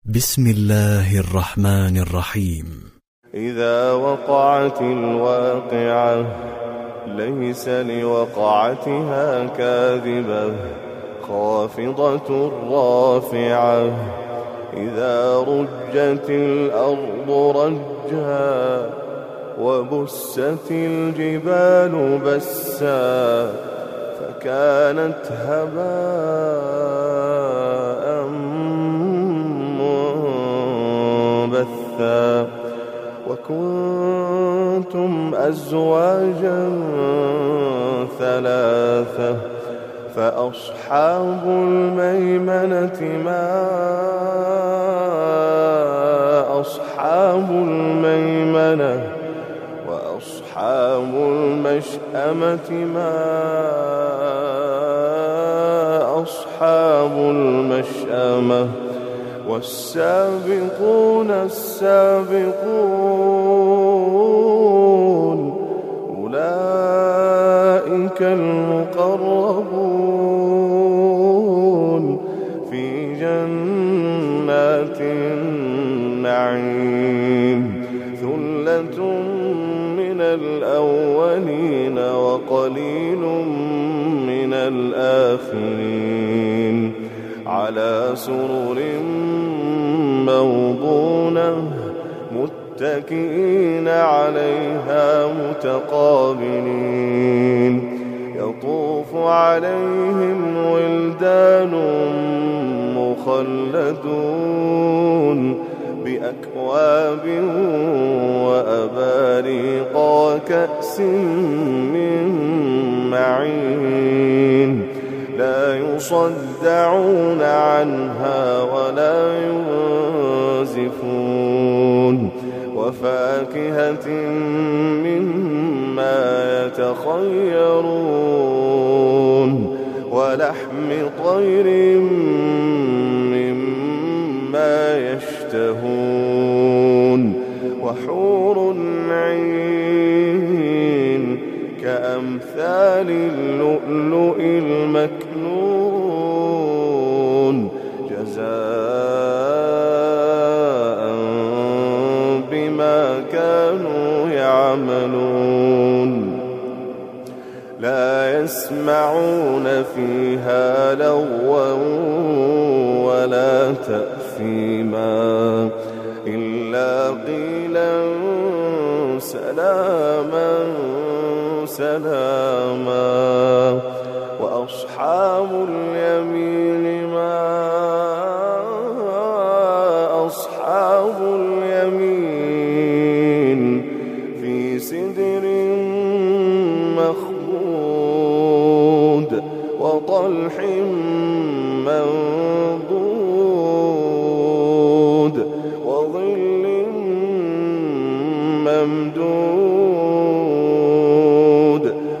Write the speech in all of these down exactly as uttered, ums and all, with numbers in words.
بسم الله الرحمن الرحيم. إذا وقعت الواقعة ليس لوقعتها كاذبة خافضة رافعة. إذا رجت الأرض رجا وبست الجبال بسا فكانت هباء منبثا. وكنتم أزواجا ثلاثة فأصحاب الميمنة ما أصحاب الميمنة وأصحاب المشأمة ما أصحاب المشأمة. والسابقون السابقون أولئك المقربون في جنات النعيم. ثلة من الأولين وقليل من الآخرين على سرر موضونة متكئين عليها متقابلين. يطوف عليهم ولدان مخلدون بأكواب وأباريق وكأس من معين لا يصدعون عنها ولا ينزفون. وفاكهة مما يتخيرون ولحم طير مما يشتهون. وحور عين كأمثال اللؤلؤ المكنون جزاء بما كانوا يعملون. لا يسمعون فيها لغوا ولا تأثيما إلا قيلا سلاما سلاما. وأصحاب اليمين ما أصحاب اليمين في سدر مخضود وطلح منضود وظل ممدود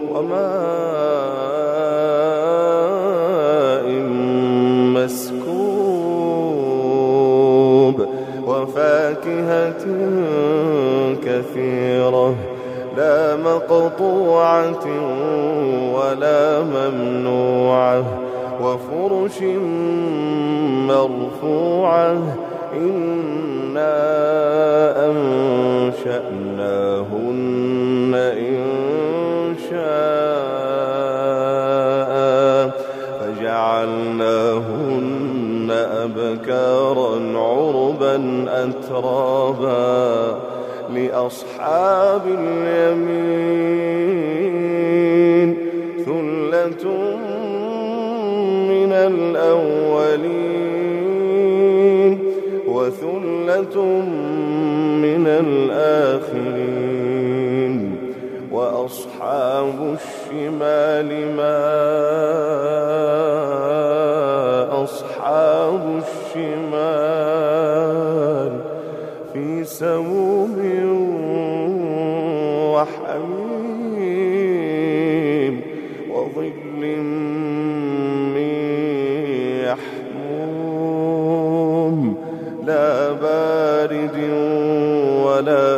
وماء مسكوب. وفاكهة كثيرة لا مقطوعة ولا ممنوعة. وفرش مرفوعة إنا أنشأناهن إنشاء فجعلناهن أبكارا عربا أترابا لأصحاب اليمين. ثلة من الأولين وثلة من الآخرين. وأصحاب الشمال ما أصحاب الشمال في سموم وحميم وظل من يحموم لا بارد ولا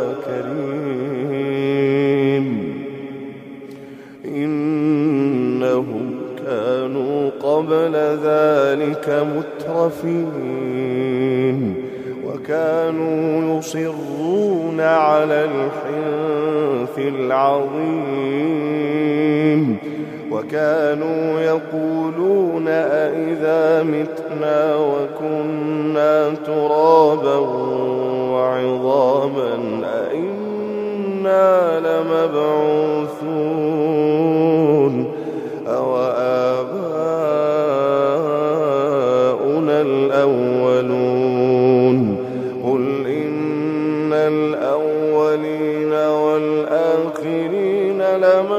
كريم. إنهم كانوا قبل ذلك مترفين كانوا يصرون على الحنث العظيم وكانوا يقولون أئذا متنا وكنا ترابا وعظاما أئنا لمبعوثون أو آباؤنا الأولون قل إن الأولين والآخرين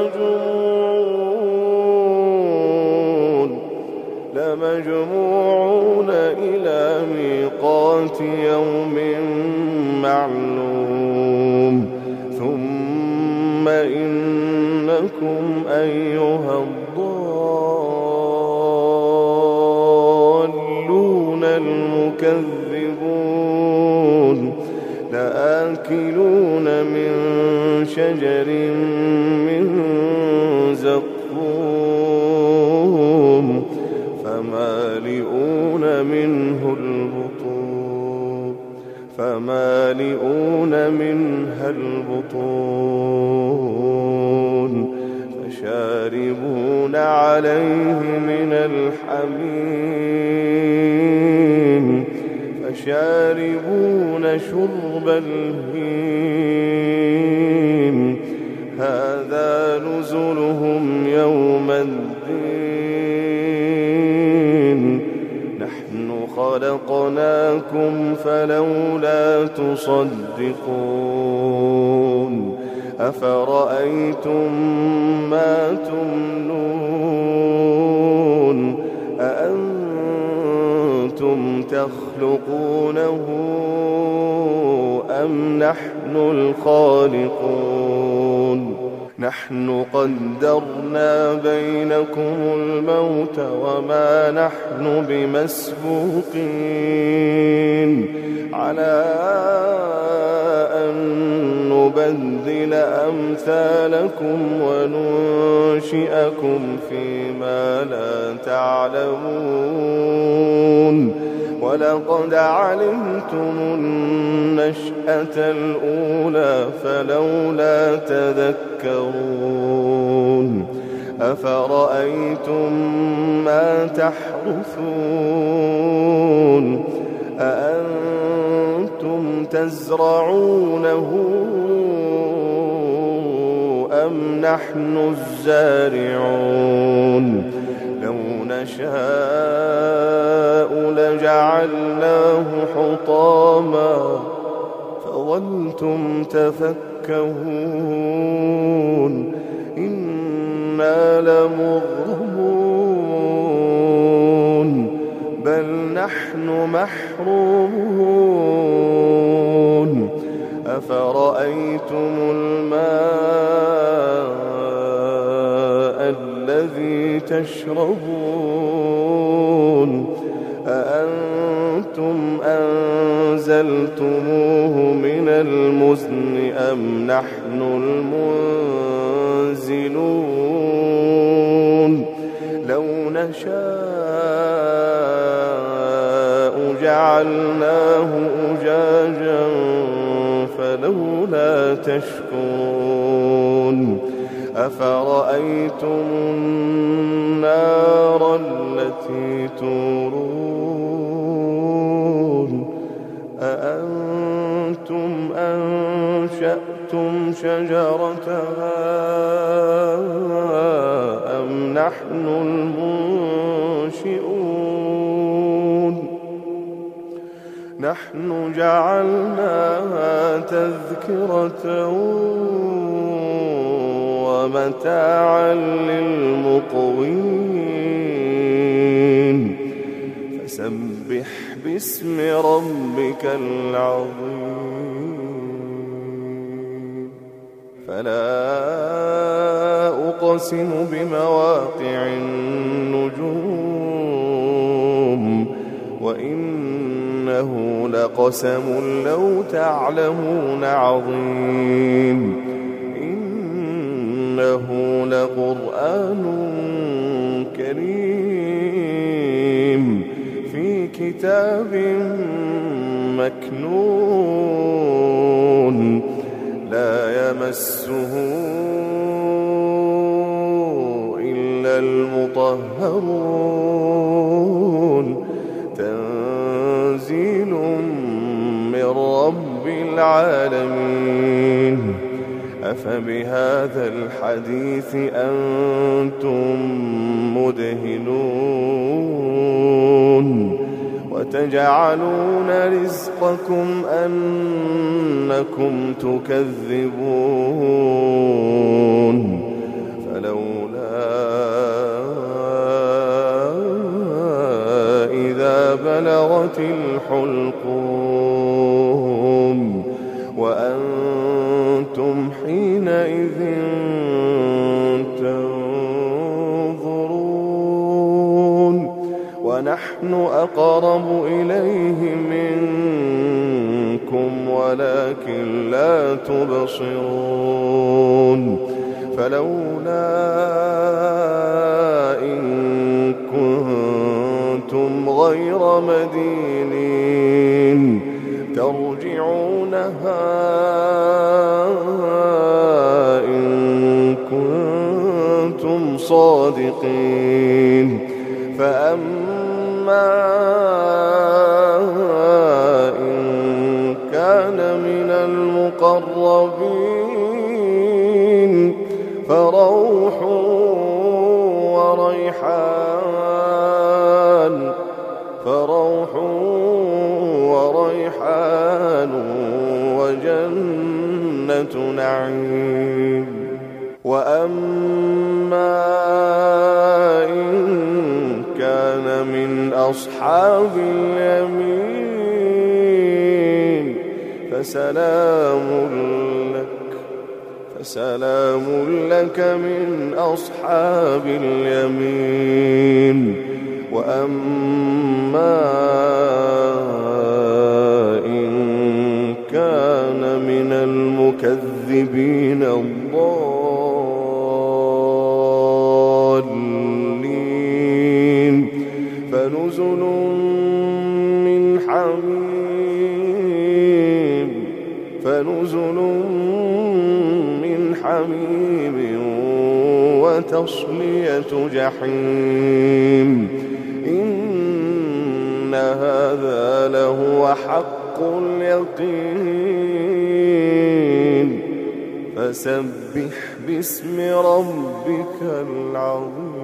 لمجموعون لمجموعون إلى ميقات يوم معلوم ثم إنكم أيها الضالون المكذبون لآكلون من شجر من زقوم فمالئون منه البطون فمالئون منها البطون فشاربون عليه من الحميم فشاربون شرب الهيم هذا نزلهم يوم الدين نحن خلقناكم فلولا تصدقون أفرأيتم ما تمنون أأنتم تخلقونه أم نحن الخالقون نحن قدرنا بينكم الموت وما نحن بمسبوقين على أن نبدل أمثالكم وننشئكم فيما لا تعلمون ولقد علمتم النشأة الأولى فلولا تذكرون أفرأيتم ما تحرثون أأنتم تزرعونه أم نحن الزارعون لو نشاء لجعلناه حطاما فظلتم تفكهون إنا لمغرمون بل نحن محرومون أفرأيتم الماء الذي تشربون أأنتم أنزلتموه من المزن أم نحن المنزلون لو نشاء جعلناه أجاجا فلولا تشكرون أفرأيتم النار التي تورون أأنتم أنشأتم شجرتها أم نحن المنشئون نحن جعلناها تذكرة ومتاعا للمقوين فسبح باسم ربك العظيم فلا أقسم بمواقع النجوم وإنه لقسم لو تعلمون عظيم إنه لقرآن كريم في كتاب مكنون لا يمسه إلا المطهرون تنزيل من رب العالمين أفبهذا الحديث أنتم مدهنون وتجعلون رزقكم أنكم تكذبون فلولا إذا بلغت الحلقوم وأنتم حينئذ تنظرون ونحن أقرب إليه منكم ولكن لا تبصرون فلولا إن كنتم غير مدينين ترجعونها إن كنتم صادقين فأما إن كان من المقربين فروح وريحان فروح وريحان وجنة نعيم وأما إن كان من أصحاب اليمين فسلام لك فسلام لك من أصحاب اليمين وأما إن كان من المكذبين الضالين فنزل من حميم فنزل من حميم وتصلية جحيم إن هذا لهو حق اليقين فسبح باسم ربك العظيم.